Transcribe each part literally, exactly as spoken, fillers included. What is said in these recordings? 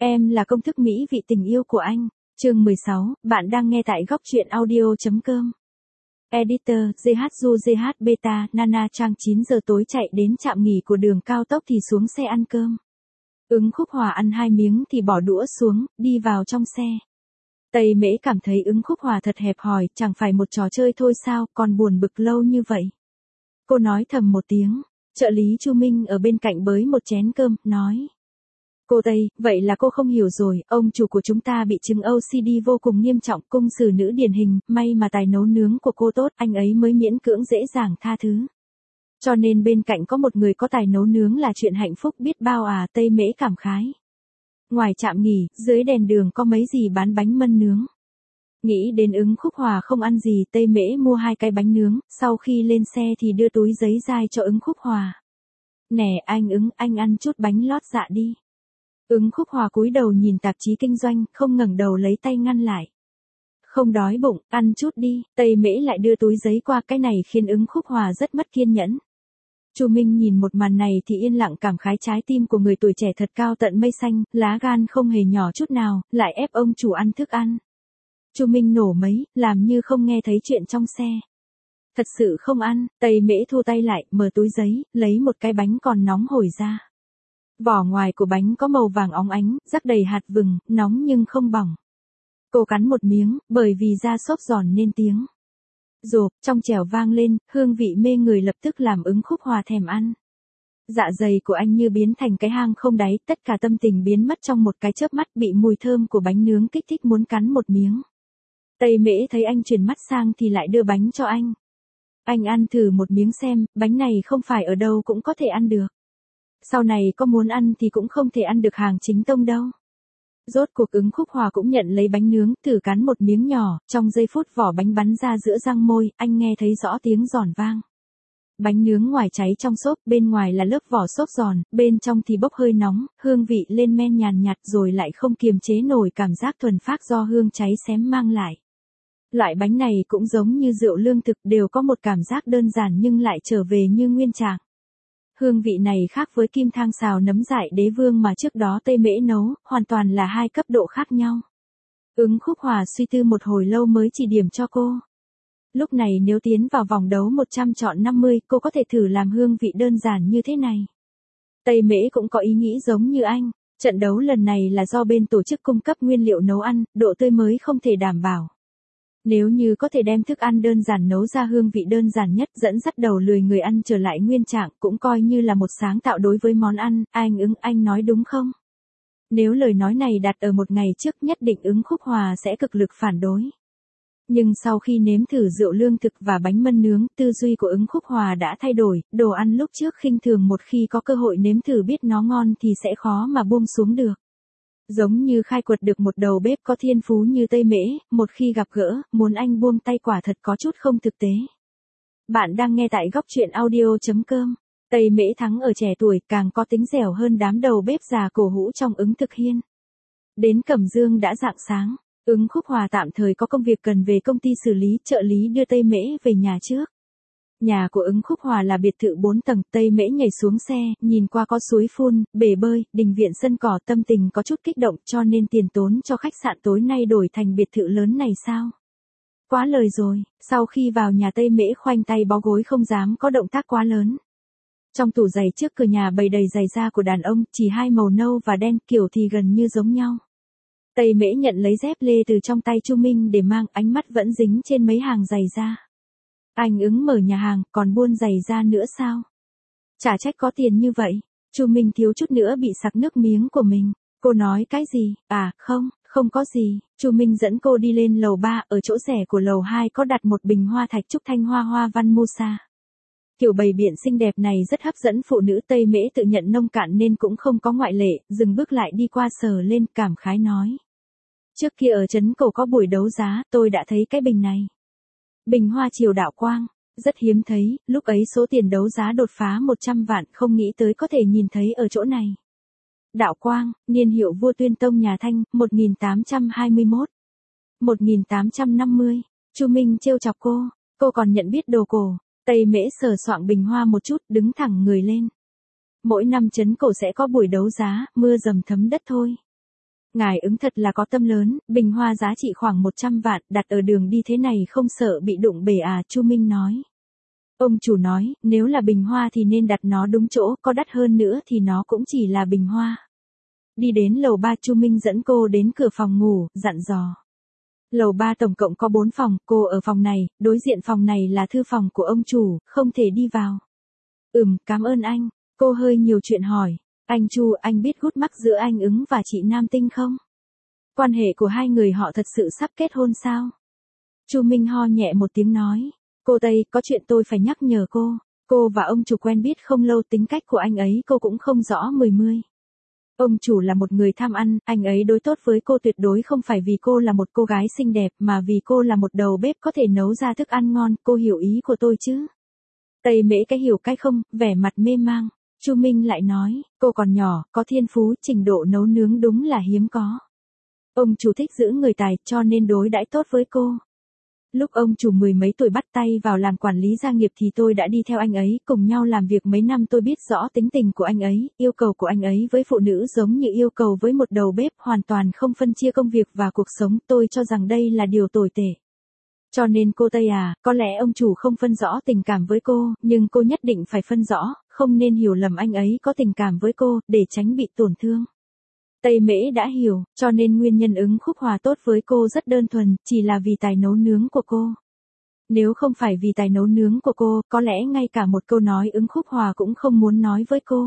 Em là công thức mỹ vị tình yêu của anh. Chương mười sáu, bạn đang nghe tại góc truyện audio.com. Editor, giê hát du giê hát Beta, Nana Trang chín giờ tối chạy đến trạm nghỉ của đường cao tốc thì xuống xe ăn cơm. Ứng Khúc Hòa ăn hai miếng thì bỏ đũa xuống, đi vào trong xe. Tây Mễ cảm thấy Ứng Khúc Hòa thật hẹp hòi, chẳng phải một trò chơi thôi sao, còn buồn bực lâu như vậy. Cô nói thầm một tiếng, trợ lý Chu Minh ở bên cạnh bới một chén cơm, nói. Cô Tây, vậy là cô không hiểu rồi, ông chủ của chúng ta bị chứng ô xê đê vô cùng nghiêm trọng, cung xử nữ điển hình, may mà tài nấu nướng của cô tốt, anh ấy mới miễn cưỡng dễ dàng tha thứ. Cho nên bên cạnh có một người có tài nấu nướng là chuyện hạnh phúc biết bao à, Tây Mễ cảm khái. Ngoài trạm nghỉ, dưới đèn đường có mấy gì bán bánh mân nướng. Nghĩ đến Ứng Khúc Hòa không ăn gì, Tây Mễ mua hai cái bánh nướng, sau khi lên xe thì đưa túi giấy dai cho Ứng Khúc Hòa. Nè anh Ứng, anh ăn chút bánh lót dạ đi. Ứng Khúc Hòa cúi đầu nhìn tạp chí kinh doanh, không ngẩng đầu lấy tay ngăn lại. Không đói bụng, ăn chút đi, Tây Mễ lại đưa túi giấy qua, cái này khiến Ứng Khúc Hòa rất mất kiên nhẫn. Chu Minh nhìn một màn này thì yên lặng cảm khái trái tim của người tuổi trẻ thật cao tận mây xanh, lá gan không hề nhỏ chút nào, lại ép ông chủ ăn thức ăn. Chu Minh nổ mấy, làm như không nghe thấy chuyện trong xe. Thật sự không ăn, Tây Mễ thu tay lại, mở túi giấy, lấy một cái bánh còn nóng hổi ra. Vỏ ngoài của bánh có màu vàng óng ánh, rắc đầy hạt vừng, nóng nhưng không bỏng. Cô cắn một miếng, bởi vì da xốp giòn nên tiếng rộp, trong trẻo vang lên, hương vị mê người lập tức làm Ứng Khúc Hòa thèm ăn. Dạ dày của anh như biến thành cái hang không đáy, tất cả tâm tình biến mất trong một cái chớp mắt, bị mùi thơm của bánh nướng kích thích muốn cắn một miếng. Tây Mễ thấy anh chuyển mắt sang thì lại đưa bánh cho anh. Anh ăn thử một miếng xem, bánh này không phải ở đâu cũng có thể ăn được. Sau này có muốn ăn thì cũng không thể ăn được hàng chính tông đâu. Rốt cuộc Ứng Khúc Hòa cũng nhận lấy bánh nướng, thử cắn một miếng nhỏ, trong giây phút vỏ bánh bắn ra giữa răng môi, anh nghe thấy rõ tiếng giòn vang. Bánh nướng ngoài cháy trong xốp, bên ngoài là lớp vỏ xốp giòn, bên trong thì bốc hơi nóng, hương vị lên men nhàn nhạt rồi lại không kiềm chế nổi cảm giác thuần phác do hương cháy xém mang lại. Loại bánh này cũng giống như rượu lương thực, đều có một cảm giác đơn giản nhưng lại trở về như nguyên trạng. Hương vị này khác với kim thang xào nấm dại đế vương mà trước đó Tây Mễ nấu, hoàn toàn là hai cấp độ khác nhau. Ứng Khúc Hòa suy tư một hồi lâu mới chỉ điểm cho cô. Lúc này nếu tiến vào vòng đấu một trăm chọn năm mươi, cô có thể thử làm hương vị đơn giản như thế này. Tây Mễ cũng có ý nghĩ giống như anh, trận đấu lần này là do bên tổ chức cung cấp nguyên liệu nấu ăn, độ tươi mới không thể đảm bảo. Nếu như có thể đem thức ăn đơn giản nấu ra hương vị đơn giản nhất, dẫn dắt đầu lười người ăn trở lại nguyên trạng, cũng coi như là một sáng tạo đối với món ăn, anh Ứng, anh nói đúng không? Nếu lời nói này đặt ở một ngày trước nhất định Ứng Khúc Hòa sẽ cực lực phản đối. Nhưng sau khi nếm thử rượu lương thực và bánh mân nướng, tư duy của Ứng Khúc Hòa đã thay đổi, đồ ăn lúc trước khinh thường một khi có cơ hội nếm thử biết nó ngon thì sẽ khó mà buông xuống được. Giống như khai quật được một đầu bếp có thiên phú như Tây Mễ, một khi gặp gỡ, muốn anh buông tay quả thật có chút không thực tế. Bạn đang nghe tại góc truyện audio.com. Tây Mễ thắng ở trẻ tuổi, càng có tính dẻo hơn đám đầu bếp già cổ hũ trong Ứng Thực Hiên. Đến Cẩm Dương đã rạng sáng, Ứng Khúc Hòa tạm thời có công việc cần về công ty xử lý, trợ lý đưa Tây Mễ về nhà trước. Nhà của Ứng Khúc Hòa là biệt thự bốn tầng, Tây Mễ nhảy xuống xe, nhìn qua có suối phun, bể bơi, đình viện sân cỏ, tâm tình có chút kích động, cho nên tiền tốn cho khách sạn tối nay đổi thành biệt thự lớn này sao? Quá lời rồi, sau khi vào nhà Tây Mễ khoanh tay bó gối không dám có động tác quá lớn. Trong tủ giày trước cửa nhà bày đầy giày da của đàn ông, chỉ hai màu nâu và đen, kiểu thì gần như giống nhau. Tây Mễ nhận lấy dép lê từ trong tay Chu Minh để mang, ánh mắt vẫn dính trên mấy hàng giày da. Anh Ứng mở nhà hàng, còn buôn giày da nữa sao? Chả trách có tiền như vậy. Chu Minh thiếu chút nữa bị sặc nước miếng của mình. Cô nói cái gì? À, không, không có gì. Chu Minh dẫn cô đi lên lầu ba, ở chỗ rẻ của lầu hai có đặt một bình hoa thạch trúc thanh hoa hoa văn Musa. Kiểu bày biện xinh đẹp này rất hấp dẫn phụ nữ. Tây Mễ tự nhận nông cạn nên cũng không có ngoại lệ, dừng bước lại đi qua sờ lên, cảm khái nói. Trước kia ở trấn Cổ có buổi đấu giá, tôi đã thấy cái bình này. Bình hoa triều đạo quang, rất hiếm thấy, lúc ấy số tiền đấu giá đột phá một trăm vạn, không nghĩ tới có thể nhìn thấy ở chỗ này. Đạo quang, niên hiệu vua Tuyên Tông nhà Thanh, một nghìn tám trăm hai mươi mốt. một nghìn tám trăm năm mươi, Chu Minh trêu chọc cô, cô còn nhận biết đồ cổ. Tây Mễ sờ soạng bình hoa một chút, đứng thẳng người lên. Mỗi năm trấn Cổ sẽ có buổi đấu giá, mưa dầm thấm đất thôi. Ngài ứng thật là có tâm lớn, bình hoa giá trị khoảng một trăm vạn, đặt ở đường đi thế này không sợ bị đụng bể à, Chu Minh nói. Ông chủ nói, nếu là bình hoa thì nên đặt nó đúng chỗ, có đắt hơn nữa thì nó cũng chỉ là bình hoa. Đi đến lầu ba, Chu Minh dẫn cô đến cửa phòng ngủ, dặn dò. Lầu ba tổng cộng có bốn phòng, cô ở phòng này, đối diện phòng này là thư phòng của ông chủ, không thể đi vào. Ừm, cảm ơn anh. Cô hơi nhiều chuyện hỏi. Anh Chu, anh biết gút mắc giữa anh Ứng và chị Nam Tinh không? Quan hệ của hai người họ thật sự sắp kết hôn sao? Chu Minh ho nhẹ một tiếng nói. Cô Tây, có chuyện tôi phải nhắc nhở cô. Cô và ông chủ quen biết không lâu, tính cách của anh ấy cô cũng không rõ mười mươi. Ông chủ là một người tham ăn, anh ấy đối tốt với cô tuyệt đối không phải vì cô là một cô gái xinh đẹp mà vì cô là một đầu bếp có thể nấu ra thức ăn ngon, cô hiểu ý của tôi chứ? Tây Mễ cái hiểu cái không, vẻ mặt mê mang. Chu Minh lại nói, cô còn nhỏ, có thiên phú, trình độ nấu nướng đúng là hiếm có. Ông chủ thích giữ người tài cho nên đối đãi tốt với cô. Lúc ông chủ mười mấy tuổi bắt tay vào làm quản lý gia nghiệp thì tôi đã đi theo anh ấy, cùng nhau làm việc mấy năm, tôi biết rõ tính tình của anh ấy, yêu cầu của anh ấy với phụ nữ giống như yêu cầu với một đầu bếp, hoàn toàn không phân chia công việc và cuộc sống, tôi cho rằng đây là điều tồi tệ. Cho nên cô Tây à, có lẽ ông chủ không phân rõ tình cảm với cô, nhưng cô nhất định phải phân rõ, không nên hiểu lầm anh ấy có tình cảm với cô, để tránh bị tổn thương. Tây Mễ đã hiểu, cho nên nguyên nhân Ứng Khúc Hòa tốt với cô rất đơn thuần, chỉ là vì tài nấu nướng của cô. Nếu không phải vì tài nấu nướng của cô, có lẽ ngay cả một câu nói Ứng Khúc Hòa cũng không muốn nói với cô.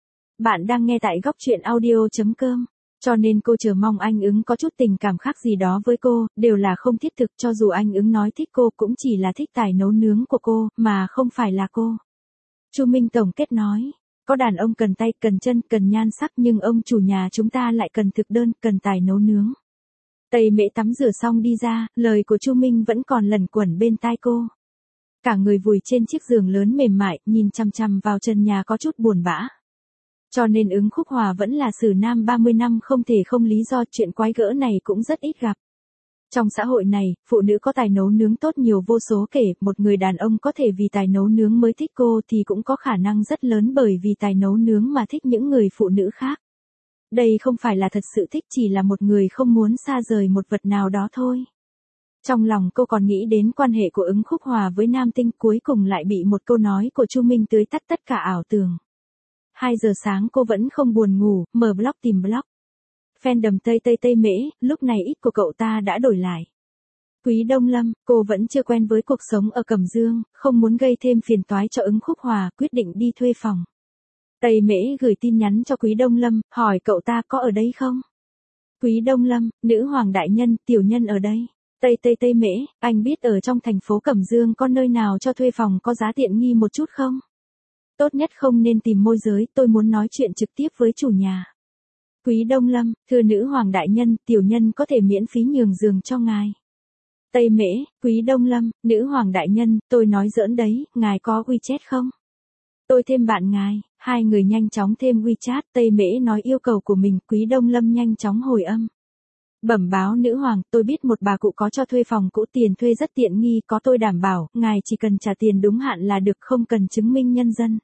Bạn đang nghe tại góc truyện audio chấm com. Cho nên cô chờ mong anh Ứng có chút tình cảm khác gì đó với cô, đều là không thiết thực, cho dù anh Ứng nói thích cô cũng chỉ là thích tài nấu nướng của cô, mà không phải là cô. Chu Minh tổng kết nói, có đàn ông cần tay, cần chân, cần nhan sắc nhưng ông chủ nhà chúng ta lại cần thực đơn, cần tài nấu nướng. Tây Mễ tắm rửa xong đi ra, lời của Chu Minh vẫn còn lẩn quẩn bên tai cô. Cả người vùi trên chiếc giường lớn mềm mại, nhìn chằm chằm vào trần nhà có chút buồn bã. Cho nên Ứng Khúc Hòa vẫn là xử nam ba mươi năm không thể không lý do, chuyện quái gỡ này cũng rất ít gặp. Trong xã hội này, phụ nữ có tài nấu nướng tốt nhiều vô số kể, một người đàn ông có thể vì tài nấu nướng mới thích cô thì cũng có khả năng rất lớn bởi vì tài nấu nướng mà thích những người phụ nữ khác. Đây không phải là thật sự thích, chỉ là một người không muốn xa rời một vật nào đó thôi. Trong lòng cô còn nghĩ đến quan hệ của Ứng Khúc Hòa với Nam Tinh, cuối cùng lại bị một câu nói của Chu Minh tưới tắt tất cả ảo tưởng. hai giờ sáng cô vẫn không buồn ngủ, mở blog tìm blog. Fandom Tây Tây Tây Mễ, lúc này ít của cậu ta đã đổi lại. Quý Đông Lâm, cô vẫn chưa quen với cuộc sống ở Cẩm Dương, không muốn gây thêm phiền toái cho Ứng Khúc Hòa, quyết định đi thuê phòng. Tây Mễ gửi tin nhắn cho Quý Đông Lâm, hỏi cậu ta có ở đây không? Quý Đông Lâm, nữ hoàng đại nhân, tiểu nhân ở đây. Tây Tây Tây Mễ, anh biết ở trong thành phố Cẩm Dương có nơi nào cho thuê phòng có giá tiện nghi một chút không? Tốt nhất không nên tìm môi giới, tôi muốn nói chuyện trực tiếp với chủ nhà. Quý Đông Lâm, thưa nữ hoàng đại nhân, tiểu nhân có thể miễn phí nhường giường cho ngài. Tây Mễ, Quý Đông Lâm, nữ hoàng đại nhân, tôi nói giỡn đấy, ngài có WeChat không? Tôi thêm bạn ngài, hai người nhanh chóng thêm WeChat, Tây Mễ nói yêu cầu của mình, Quý Đông Lâm nhanh chóng hồi âm. Bẩm báo nữ hoàng, tôi biết một bà cụ có cho thuê phòng cũ, tiền thuê rất tiện nghi, có tôi đảm bảo, ngài chỉ cần trả tiền đúng hạn là được, không cần chứng minh nhân dân.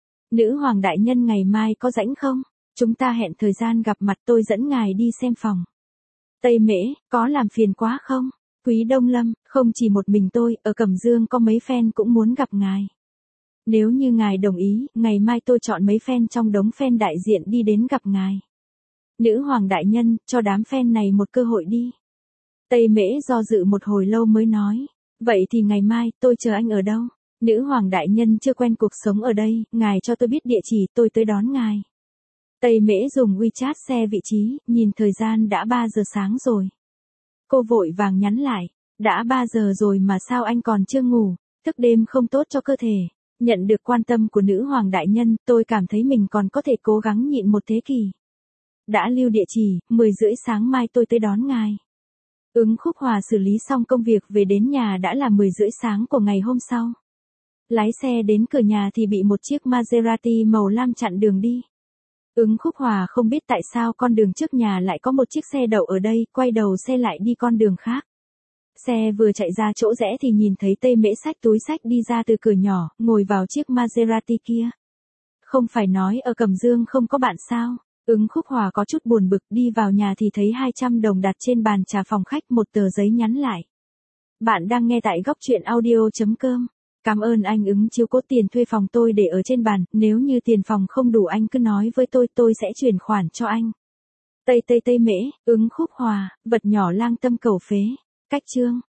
Nữ hoàng đại nhân ngày mai có rảnh không? Chúng ta hẹn thời gian gặp mặt, tôi dẫn ngài đi xem phòng. Tây Mễ, có làm phiền quá không? Quý Đông Lâm, không chỉ một mình tôi, ở Cẩm Dương có mấy fan cũng muốn gặp ngài. Nếu như ngài đồng ý, ngày mai tôi chọn mấy fan trong đống fan đại diện đi đến gặp ngài. Nữ hoàng đại nhân, cho đám fan này một cơ hội đi. Tây Mễ do dự một hồi lâu mới nói. Vậy thì ngày mai, tôi chờ anh ở đâu? Nữ hoàng đại nhân chưa quen cuộc sống ở đây, ngài cho tôi biết địa chỉ, tôi tới đón ngài. Tây Mễ dùng WeChat xe vị trí, nhìn thời gian đã ba giờ sáng rồi. Cô vội vàng nhắn lại, đã ba giờ rồi mà sao anh còn chưa ngủ, thức đêm không tốt cho cơ thể. Nhận được quan tâm của nữ hoàng đại nhân, tôi cảm thấy mình còn có thể cố gắng nhịn một thế kỷ. Đã lưu địa chỉ, mười rưỡi sáng mai tôi tới đón ngài. Ứng Khúc Hòa xử lý xong công việc về đến nhà đã là mười rưỡi sáng của ngày hôm sau. Lái xe đến cửa nhà thì bị một chiếc Maserati màu lam chặn đường đi. Ứng Khúc Hòa không biết tại sao con đường trước nhà lại có một chiếc xe đậu ở đây, quay đầu xe lại đi con đường khác. Xe vừa chạy ra chỗ rẽ thì nhìn thấy Tây Mễ xách túi xách đi ra từ cửa nhỏ, ngồi vào chiếc Maserati kia. Không phải nói ở Cẩm Dương không có bạn sao? Ứng Khúc Hòa có chút buồn bực, đi vào nhà thì thấy hai trăm đồng đặt trên bàn trà phòng khách, một tờ giấy nhắn lại. Bạn đang nghe tại góc truyện audio.com. Cảm ơn anh Ứng chiếu cố, tiền thuê phòng tôi để ở trên bàn, nếu như tiền phòng không đủ anh cứ nói với tôi, tôi sẽ chuyển khoản cho anh. Tây tây tây mễ, Ứng Khúc Hòa, vật nhỏ lang tâm cầu phế. Cách chương.